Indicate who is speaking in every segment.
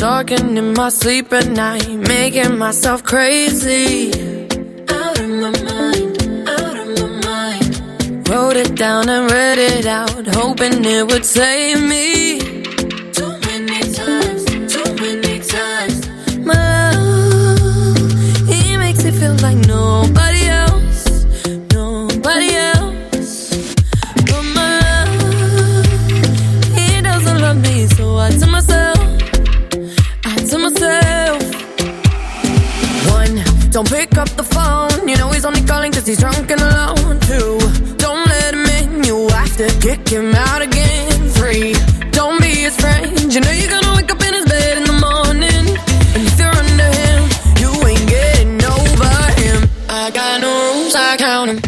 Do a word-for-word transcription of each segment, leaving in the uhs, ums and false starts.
Speaker 1: talking in my sleep at night, making myself crazy. Out of my mind, out of my mind. Wrote it down and read it out, hoping it would save me. Too many times, too many times. My love, he makes me feel like nobody else, nobody else. But my love, he doesn't love me, so I tell myself, I tell myself. One, don't pick up the phone, you know he's only calling cause he's drunk and alone. Two, don't let him in, you have to kick him out again. Three, don't be his friend, you know you're gonna wake up in his bed in the morning. And if you're under him, you ain't getting over him. I got no rules, I count him.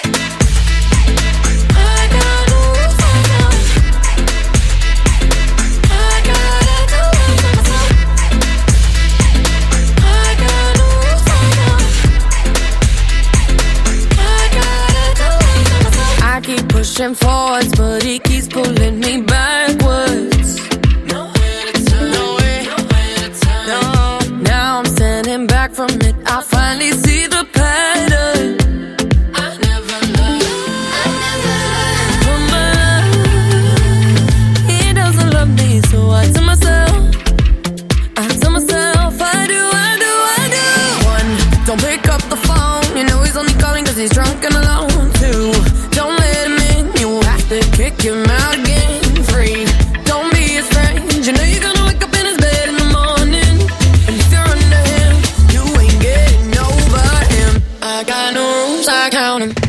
Speaker 1: I got no rules, I count him. I gotta do it for myself. I got no rules, I count him. I gotta do it for myself. I keep pushing forwards, but he keeps pulling me backwards. Nowhere to turn, nowhere, nowhere to turn. No, now I'm standing back from it. I finally see the pattern. I never loved, I never loved. But my love, he doesn't love me, so I tell myself, I tell myself, I do, I do, I do. One, don't pick up the phone, you know he's only calling cause he's drunk and alone. Two, don't let him in, you have to kick him out again. Three, don't be his friend, you know you're gonna wake up in his bed in the morning. And if you're under him, you ain't getting over him. I got no rules, I count him.